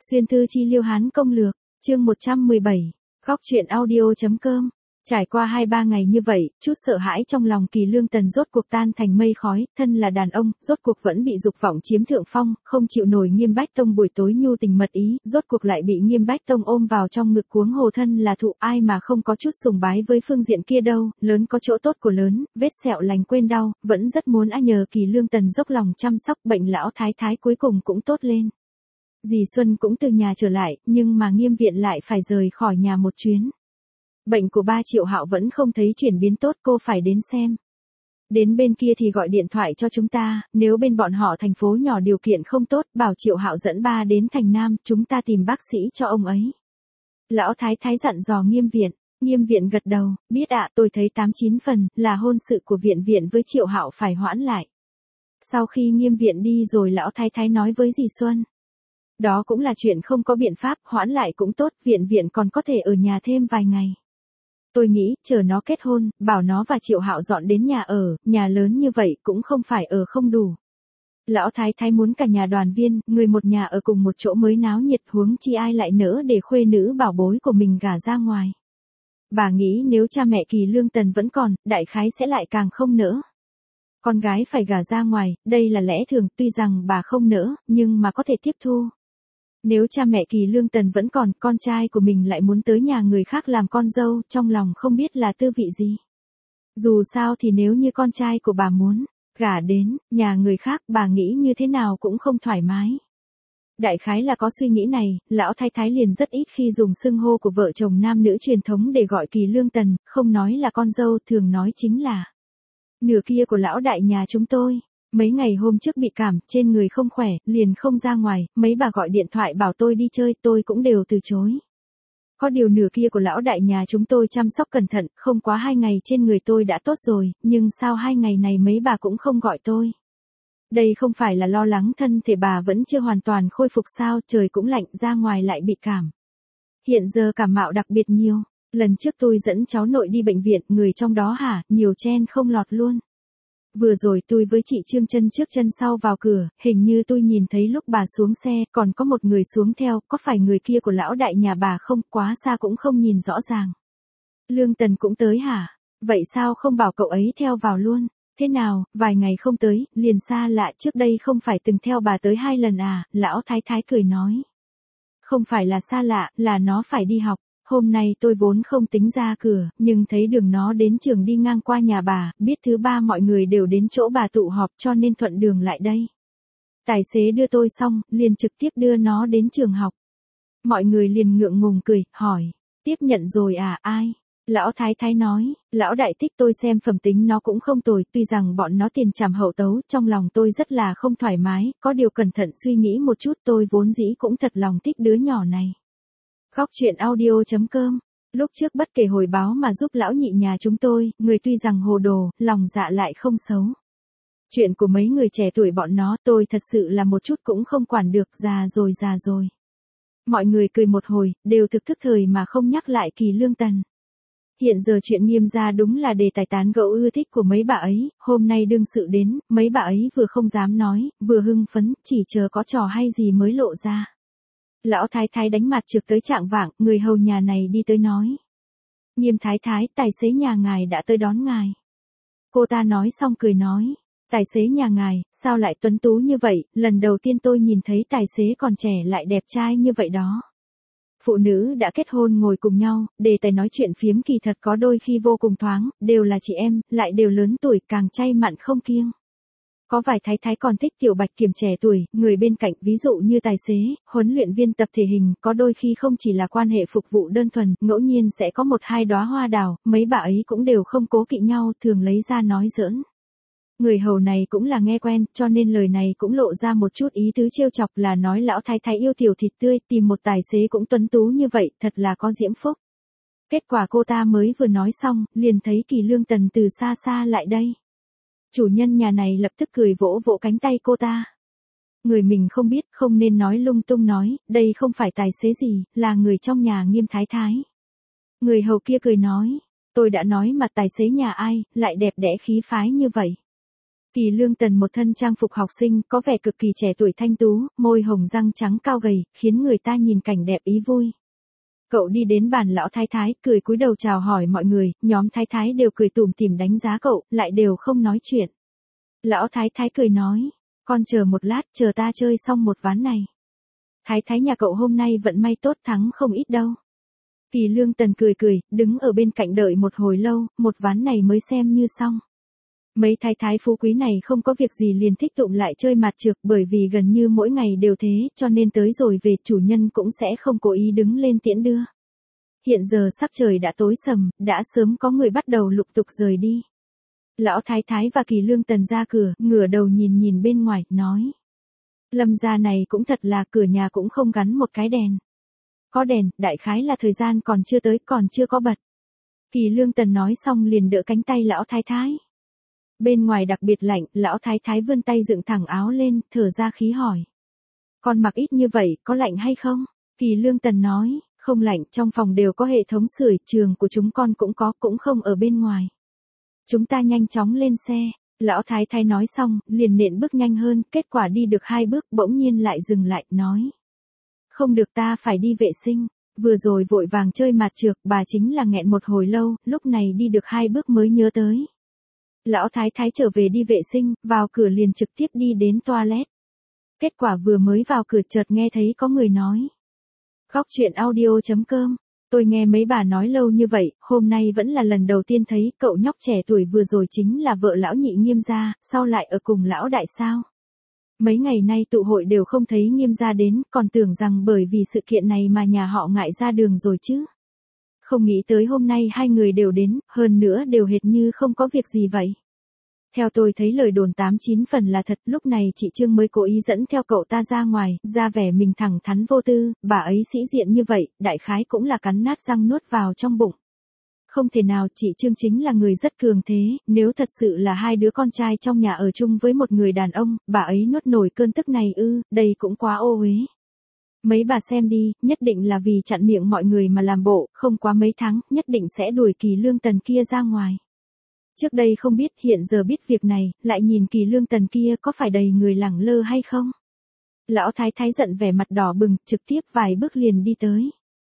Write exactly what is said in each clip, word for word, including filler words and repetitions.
Xuyên thư chi liêu hán công lược, chương một trăm mười bảy, góc truyện audio.com. Trải qua hai ba ngày như vậy, chút sợ hãi trong lòng Kỳ Lương Tần rốt cuộc tan thành mây khói, thân là đàn ông, rốt cuộc vẫn bị dục vọng chiếm thượng phong, không chịu nổi Nghiêm Bách Tông buổi tối nhu tình mật ý, rốt cuộc lại bị Nghiêm Bách Tông ôm vào trong ngực cuống hồ thân là thụ, ai mà không có chút sùng bái với phương diện kia đâu, lớn có chỗ tốt của lớn, vết sẹo lành quên đau, vẫn rất muốn a nhờ Kỳ Lương Tần dốc lòng chăm sóc, bệnh lão thái thái cuối cùng cũng tốt lên. Dì Xuân cũng từ nhà trở lại, nhưng mà Nghiêm viện lại phải rời khỏi nhà một chuyến. Bệnh của ba Triệu Hạo vẫn không thấy chuyển biến tốt, cô phải đến xem. Đến bên kia thì gọi điện thoại cho chúng ta, nếu bên bọn họ thành phố nhỏ điều kiện không tốt, bảo Triệu Hạo dẫn ba đến thành Nam, chúng ta tìm bác sĩ cho ông ấy. Lão thái thái dặn dò Nghiêm viện. Nghiêm viện gật đầu, biết ạ, tôi thấy tám chín phần, là hôn sự của viện viện với Triệu Hạo phải hoãn lại. Sau khi Nghiêm viện đi rồi lão thái thái nói với dì Xuân. Đó cũng là chuyện không có biện pháp, hoãn lại cũng tốt, viện viện còn có thể ở nhà thêm vài ngày. Tôi nghĩ, chờ nó kết hôn, bảo nó và Triệu Hạo dọn đến nhà ở, nhà lớn như vậy cũng không phải ở không đủ. Lão thái thái muốn cả nhà đoàn viên, người một nhà ở cùng một chỗ mới náo nhiệt, huống chi ai lại nỡ để khuê nữ bảo bối của mình gả ra ngoài. Bà nghĩ nếu cha mẹ Kỳ Lương Tần vẫn còn, đại khái sẽ lại càng không nỡ. Con gái phải gả ra ngoài, đây là lẽ thường, tuy rằng bà không nỡ, nhưng mà có thể tiếp thu. Nếu cha mẹ Kỳ Lương Tần vẫn còn, con trai của mình lại muốn tới nhà người khác làm con dâu, trong lòng không biết là tư vị gì. Dù sao thì nếu như con trai của bà muốn gả đến nhà người khác, bà nghĩ như thế nào cũng không thoải mái. Đại khái là có suy nghĩ này, lão thái thái liền rất ít khi dùng xưng hô của vợ chồng nam nữ truyền thống để gọi Kỳ Lương Tần, không nói là con dâu, thường nói chính là nửa kia của lão đại nhà chúng tôi. Mấy ngày hôm trước bị cảm, trên người không khỏe, liền không ra ngoài, mấy bà gọi điện thoại bảo tôi đi chơi, tôi cũng đều từ chối. Có điều nửa kia của lão đại nhà chúng tôi chăm sóc cẩn thận, không quá hai ngày trên người tôi đã tốt rồi, nhưng sao hai ngày này mấy bà cũng không gọi tôi. Đây không phải là lo lắng thân thể bà vẫn chưa hoàn toàn khôi phục sao, trời cũng lạnh, ra ngoài lại bị cảm. Hiện giờ cảm mạo đặc biệt nhiều, lần trước tôi dẫn cháu nội đi bệnh viện, người trong đó hả, nhiều chen không lọt luôn. Vừa rồi tôi với chị Trương chân trước chân sau vào cửa, hình như tôi nhìn thấy lúc bà xuống xe, còn có một người xuống theo, có phải người kia của lão đại nhà bà không, quá xa cũng không nhìn rõ ràng. Lương Tần cũng tới hả? Vậy sao không bảo cậu ấy theo vào luôn? Thế nào, vài ngày không tới, liền xa lạ, trước đây không phải từng theo bà tới hai lần à, lão thái thái cười nói. Không phải là xa lạ, là nó phải đi học. Hôm nay tôi vốn không tính ra cửa, nhưng thấy đường nó đến trường đi ngang qua nhà bà, biết thứ ba mọi người đều đến chỗ bà tụ họp cho nên thuận đường lại đây. Tài xế đưa tôi xong, liền trực tiếp đưa nó đến trường học. Mọi người liền ngượng ngùng cười, hỏi, tiếp nhận rồi à, ai? Lão thái thái nói, lão đại thích tôi xem phẩm tính nó cũng không tồi, tuy rằng bọn nó tiền trảm hậu tấu, trong lòng tôi rất là không thoải mái, có điều cẩn thận suy nghĩ một chút, tôi vốn dĩ cũng thật lòng thích đứa nhỏ này. Góc truyện audio.com. Lúc trước bất kể hồi báo mà giúp lão nhị nhà chúng tôi, người tuy rằng hồ đồ, lòng dạ lại không xấu. Chuyện của mấy người trẻ tuổi bọn nó, tôi thật sự là một chút cũng không quản được, già rồi già rồi. Mọi người cười một hồi, đều thực thức thời mà không nhắc lại Kỳ Lương Tần. Hiện giờ chuyện Nghiêm gia đúng là đề tài tán gẫu ưa thích của mấy bà ấy, hôm nay đương sự đến, mấy bà ấy vừa không dám nói, vừa hưng phấn, chỉ chờ có trò hay gì mới lộ ra. Lão thái thái đánh mặt trực tới trạng vạng, người hầu nhà này đi tới nói. Nghiêm thái thái, tài xế nhà ngài đã tới đón ngài. Cô ta nói xong cười nói. Tài xế nhà ngài, sao lại tuấn tú như vậy, lần đầu tiên tôi nhìn thấy tài xế còn trẻ lại đẹp trai như vậy đó. Phụ nữ đã kết hôn ngồi cùng nhau, đề tài nói chuyện phiếm kỳ thật có đôi khi vô cùng thoáng, đều là chị em, lại đều lớn tuổi, càng chay mặn không kiêng. Có vài thái thái còn thích tiểu bạch kiểm trẻ tuổi, người bên cạnh, ví dụ như tài xế, huấn luyện viên tập thể hình, có đôi khi không chỉ là quan hệ phục vụ đơn thuần, ngẫu nhiên sẽ có một hai đóa hoa đào, mấy bà ấy cũng đều không cố kỵ nhau, thường lấy ra nói giỡn. Người hầu này cũng là nghe quen, cho nên lời này cũng lộ ra một chút ý tứ trêu chọc, là nói lão thái thái yêu tiểu thịt tươi, tìm một tài xế cũng tuấn tú như vậy, thật là có diễm phúc. Kết quả cô ta mới vừa nói xong, liền thấy Kỳ Lương Tần từ xa xa lại đây. Chủ nhân nhà này lập tức cười vỗ vỗ cánh tay cô ta. Người mình không biết, không nên nói lung tung nói, đây không phải tài xế gì, là người trong nhà Nghiêm thái thái. Người hầu kia cười nói, tôi đã nói mà, tài xế nhà ai, lại đẹp đẽ khí phái như vậy. Kỳ Lương Tần một thân trang phục học sinh, có vẻ cực kỳ trẻ tuổi thanh tú, môi hồng răng trắng cao gầy, khiến người ta nhìn cảnh đẹp ý vui. Cậu đi đến bàn lão thái thái, cười cúi đầu chào hỏi mọi người, nhóm thái thái đều cười tủm tỉm đánh giá cậu, lại đều không nói chuyện. Lão thái thái cười nói, con chờ một lát, chờ ta chơi xong một ván này. Thái thái nhà cậu hôm nay vận may tốt, thắng không ít đâu. Kỳ Lương Tần cười cười, đứng ở bên cạnh đợi một hồi lâu, một ván này mới xem như xong. Mấy thái thái phú quý này không có việc gì liền thích tụng lại chơi mạt trược, bởi vì gần như mỗi ngày đều thế, cho nên tới rồi về chủ nhân cũng sẽ không cố ý đứng lên tiễn đưa. Hiện giờ sắc trời đã tối sầm, đã sớm có người bắt đầu lục tục rời đi. Lão thái thái và Kỳ Lương Tần ra cửa, ngửa đầu nhìn nhìn bên ngoài, nói. Lâm gia này cũng thật là, cửa nhà cũng không gắn một cái đèn. Có đèn, đại khái là thời gian còn chưa tới, còn chưa có bật. Kỳ Lương Tần nói xong liền đỡ cánh tay lão thái thái. Bên ngoài đặc biệt lạnh, lão thái thái vươn tay dựng thẳng áo lên, thở ra khí hỏi. Con mặc ít như vậy, có lạnh hay không? Kỳ Lương Tần nói, không lạnh, trong phòng đều có hệ thống sưởi, trường của chúng con cũng có, cũng không ở bên ngoài. Chúng ta nhanh chóng lên xe. Lão thái thái nói xong, liền nện bước nhanh hơn, kết quả đi được hai bước, bỗng nhiên lại dừng lại, nói. Không được, ta phải đi vệ sinh. Vừa rồi vội vàng chơi mạt trược, bà chính là nghẹn một hồi lâu, lúc này đi được hai bước mới nhớ tới. Lão thái thái trở về đi vệ sinh, vào cửa liền trực tiếp đi đến toilet. Kết quả vừa mới vào cửa chợt nghe thấy có người nói. Góc chuyện audio chấm com. Tôi nghe mấy bà nói lâu như vậy, hôm nay vẫn là lần đầu tiên thấy cậu nhóc trẻ tuổi vừa rồi chính là vợ lão nhị Nghiêm gia, sau lại ở cùng lão đại sao. Mấy ngày nay tụ hội đều không thấy Nghiêm gia đến, còn tưởng rằng bởi vì sự kiện này mà nhà họ ngại ra đường rồi chứ. Không nghĩ tới hôm nay hai người đều đến, hơn nữa đều hệt như không có việc gì vậy. Theo tôi thấy lời đồn tám chín phần là thật, lúc này chị Trương mới cố ý dẫn theo cậu ta ra ngoài, ra vẻ mình thẳng thắn vô tư, bà ấy sĩ diện như vậy, đại khái cũng là cắn nát răng nuốt vào trong bụng. Không thể nào, chị Trương chính là người rất cường thế, nếu thật sự là hai đứa con trai trong nhà ở chung với một người đàn ông, bà ấy nuốt nổi cơn tức này ư, đây cũng quá ô uế. Mấy bà xem đi, nhất định là vì chặn miệng mọi người mà làm bộ, không quá mấy tháng, nhất định sẽ đuổi Kỳ Lương Tần kia ra ngoài. Trước đây không biết, hiện giờ biết việc này, lại nhìn Kỳ Lương Tần kia có phải đầy người lẳng lơ hay không? Lão thái thái giận vẻ mặt đỏ bừng, trực tiếp vài bước liền đi tới.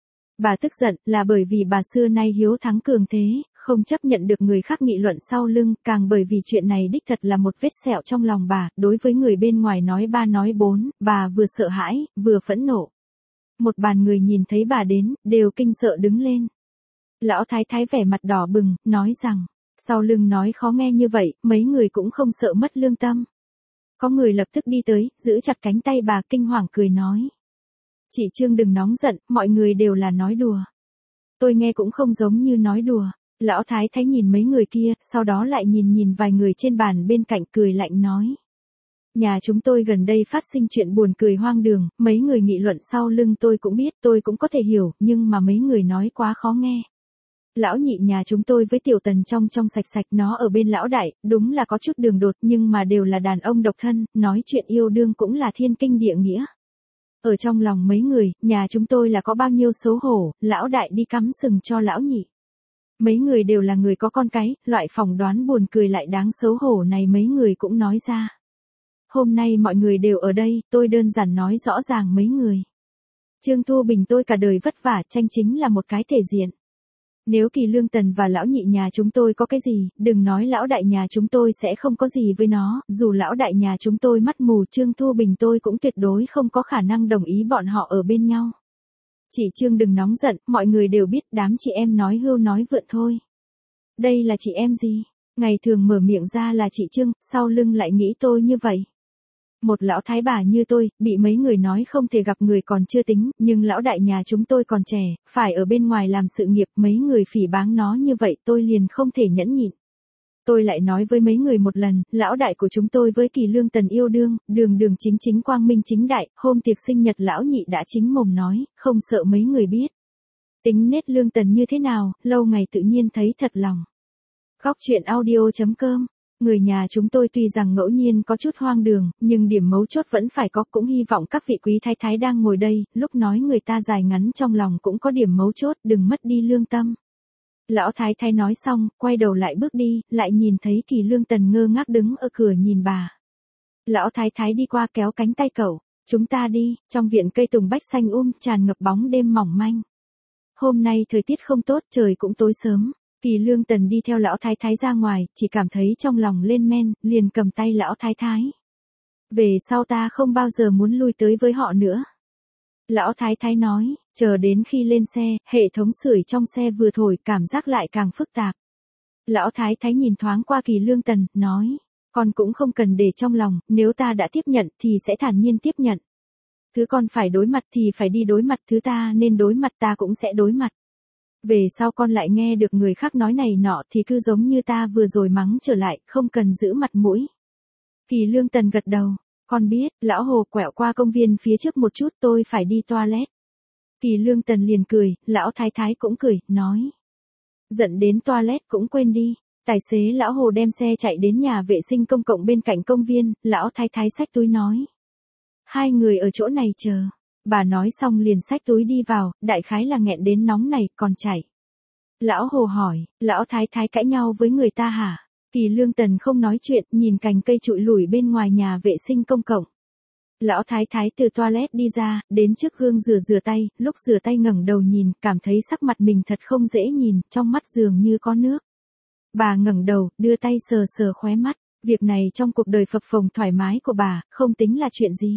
Bà tức giận, là bởi vì bà xưa nay hiếu thắng cường thế, không chấp nhận được người khác nghị luận sau lưng, càng bởi vì chuyện này đích thật là một vết sẹo trong lòng bà, đối với người bên ngoài nói ba nói bốn, bà vừa sợ hãi, vừa phẫn nộ. Một bàn người nhìn thấy bà đến, đều kinh sợ đứng lên. Lão thái thái vẻ mặt đỏ bừng, nói rằng, sau lưng nói khó nghe như vậy, mấy người cũng không sợ mất lương tâm. Có người lập tức đi tới, giữ chặt cánh tay bà kinh hoàng cười nói. Chị Trương đừng nóng giận, mọi người đều là nói đùa. Tôi nghe cũng không giống như nói đùa. Lão thái thái nhìn mấy người kia, sau đó lại nhìn nhìn vài người trên bàn bên cạnh cười lạnh nói. Nhà chúng tôi gần đây phát sinh chuyện buồn cười hoang đường, mấy người nghị luận sau lưng tôi cũng biết, tôi cũng có thể hiểu, nhưng mà mấy người nói quá khó nghe. Lão nhị nhà chúng tôi với tiểu tần trong trong sạch sạch, nó ở bên lão đại, đúng là có chút đường đột nhưng mà đều là đàn ông độc thân, nói chuyện yêu đương cũng là thiên kinh địa nghĩa. Ở trong lòng mấy người, nhà chúng tôi là có bao nhiêu xấu hổ, lão đại đi cắm sừng cho lão nhị. Mấy người đều là người có con cái, loại phỏng đoán buồn cười lại đáng xấu hổ này mấy người cũng nói ra. Hôm nay mọi người đều ở đây, tôi đơn giản nói rõ ràng mấy người. Trương Thu Bình tôi cả đời vất vả, tranh chính là một cái thể diện. Nếu Kỳ Lương Tần và lão nhị nhà chúng tôi có cái gì, đừng nói lão đại nhà chúng tôi sẽ không có gì với nó, dù lão đại nhà chúng tôi mắt mù Trương Thu Bình tôi cũng tuyệt đối không có khả năng đồng ý bọn họ ở bên nhau. Chị Trương đừng nóng giận, mọi người đều biết đám chị em nói hưu nói vượn thôi. Đây là chị em gì? Ngày thường mở miệng ra là chị Trương, sau lưng lại nghĩ tôi như vậy. Một lão thái bà như tôi, bị mấy người nói không thể gặp người còn chưa tính, nhưng lão đại nhà chúng tôi còn trẻ, phải ở bên ngoài làm sự nghiệp, mấy người phỉ báng nó như vậy tôi liền không thể nhẫn nhịn. Tôi lại nói với mấy người một lần, lão đại của chúng tôi với Kỳ Lương Tần yêu đương, đường đường chính chính quang minh chính đại, hôm tiệc sinh nhật lão nhị đã chính mồm nói, không sợ mấy người biết. Tính nết Lương Tần như thế nào, lâu ngày tự nhiên thấy thật lòng. Góc chuyện audio chấm com. Người nhà chúng tôi tuy rằng ngẫu nhiên có chút hoang đường, nhưng điểm mấu chốt vẫn phải có, cũng hy vọng các vị quý thái thái đang ngồi đây, lúc nói người ta dài ngắn trong lòng cũng có điểm mấu chốt, đừng mất đi lương tâm. Lão thái thái nói xong, quay đầu lại bước đi, lại nhìn thấy Kỳ Lương Tần ngơ ngác đứng ở cửa nhìn bà. Lão thái thái đi qua kéo cánh tay cậu, chúng ta đi, trong viện cây tùng bách xanh um tràn ngập bóng đêm mỏng manh. Hôm nay thời tiết không tốt, trời cũng tối sớm. Kỳ Lương Tần đi theo lão thái thái ra ngoài, chỉ cảm thấy trong lòng lên men, liền cầm tay lão thái thái. Về sau ta không bao giờ muốn lui tới với họ nữa. Lão thái thái nói, chờ đến khi lên xe, hệ thống sưởi trong xe vừa thổi cảm giác lại càng phức tạp. Lão thái thái nhìn thoáng qua Kỳ Lương Tần, nói, con cũng không cần để trong lòng, nếu ta đã tiếp nhận thì sẽ thản nhiên tiếp nhận. Thứ con phải đối mặt thì phải đi đối mặt, thứ ta nên đối mặt ta cũng sẽ đối mặt. Về sau con lại nghe được người khác nói này nọ thì cứ giống như ta vừa rồi mắng trở lại, không cần giữ mặt mũi. Kỳ Lương Tần gật đầu, con biết, lão Hồ quẹo qua công viên phía trước một chút, tôi phải đi toilet. Kỳ Lương Tần liền cười, lão thái thái cũng cười, nói. Giận đến toilet cũng quên đi. Tài xế lão Hồ đem xe chạy đến nhà vệ sinh công cộng bên cạnh công viên, lão thái thái xách túi nói. Hai người ở chỗ này chờ. Bà nói xong liền xách túi đi vào, đại khái là nghẹn đến nóng này, còn chảy. Lão Hồ hỏi, lão thái thái cãi nhau với người ta hả? Kỳ Lương Tần không nói chuyện, nhìn cành cây trụi lủi bên ngoài nhà vệ sinh công cộng. Lão thái thái từ toilet đi ra, đến trước gương rửa rửa tay, lúc rửa tay ngẩng đầu nhìn, cảm thấy sắc mặt mình thật không dễ nhìn, trong mắt dường như có nước. Bà ngẩng đầu, đưa tay sờ sờ khóe mắt, việc này trong cuộc đời phập phồng thoải mái của bà, không tính là chuyện gì.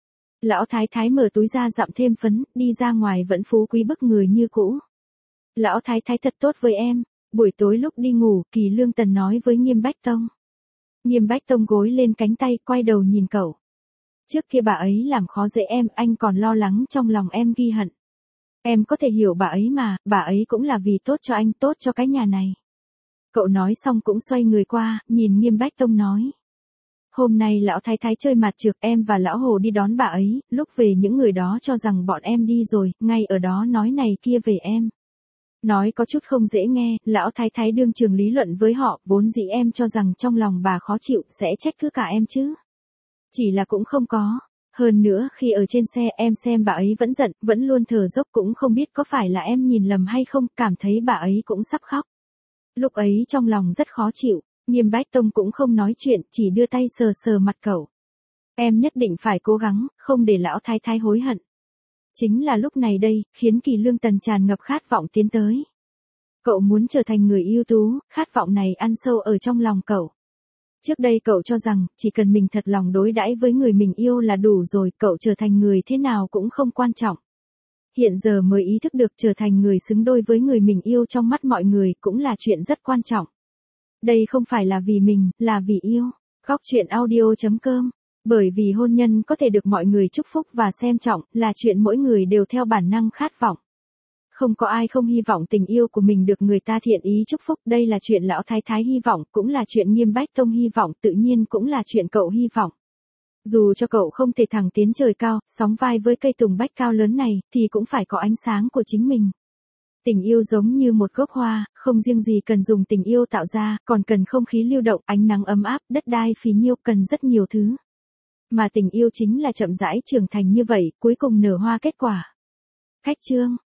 Lão thái thái mở túi ra dặm thêm phấn, đi ra ngoài vẫn phú quý bức người như cũ. Lão thái thái thật tốt với em. Buổi tối lúc đi ngủ, Kỳ Lương Tần nói với Nghiêm Bách Tông. Nghiêm Bách Tông gối lên cánh tay, quay đầu nhìn cậu. Trước kia bà ấy làm khó dễ em, anh còn lo lắng trong lòng em ghi hận. Em có thể hiểu bà ấy mà, bà ấy cũng là vì tốt cho anh, tốt cho cái nhà này. Cậu nói xong cũng xoay người qua, nhìn Nghiêm Bách Tông nói. Hôm nay lão thái thái chơi mặt trược, em và lão Hồ đi đón bà ấy, lúc về những người đó cho rằng bọn em đi rồi, ngay ở đó nói này kia về em. Nói có chút không dễ nghe, lão thái thái đương trường lý luận với họ, vốn dĩ em cho rằng trong lòng bà khó chịu, sẽ trách cứ cả em chứ. Chỉ là cũng không có. Hơn nữa, khi ở trên xe em xem bà ấy vẫn giận, vẫn luôn thở dốc, cũng không biết có phải là em nhìn lầm hay không, cảm thấy bà ấy cũng sắp khóc. Lúc ấy trong lòng rất khó chịu, Nghiêm Bách Tông cũng không nói chuyện, chỉ đưa tay sờ sờ mặt cậu. Em nhất định phải cố gắng, không để lão thái thái hối hận. Chính là lúc này đây, khiến Kỳ Lương Tần tràn ngập khát vọng tiến tới. Cậu muốn trở thành người ưu tú, khát vọng này ăn sâu ở trong lòng cậu. Trước đây cậu cho rằng, chỉ cần mình thật lòng đối đãi với người mình yêu là đủ rồi, cậu trở thành người thế nào cũng không quan trọng. Hiện giờ mới ý thức được trở thành người xứng đôi với người mình yêu trong mắt mọi người cũng là chuyện rất quan trọng. Đây không phải là vì mình, là vì yêu. Góc truyện audio chấm com. Bởi vì hôn nhân có thể được mọi người chúc phúc và xem trọng, là chuyện mỗi người đều theo bản năng khát vọng. Không có ai không hy vọng tình yêu của mình được người ta thiện ý chúc phúc, đây là chuyện lão thái thái hy vọng, cũng là chuyện Nghiêm Bách Tông hy vọng, tự nhiên cũng là chuyện cậu hy vọng. Dù cho cậu không thể thẳng tiến trời cao, sóng vai với cây tùng bách cao lớn này, thì cũng phải có ánh sáng của chính mình. Tình yêu giống như một gốc hoa, không riêng gì cần dùng tình yêu tạo ra, còn cần không khí lưu động, ánh nắng ấm áp, đất đai phì nhiêu, cần rất nhiều thứ. Mà tình yêu chính là chậm rãi trưởng thành như vậy, cuối cùng nở hoa kết quả. Khách chương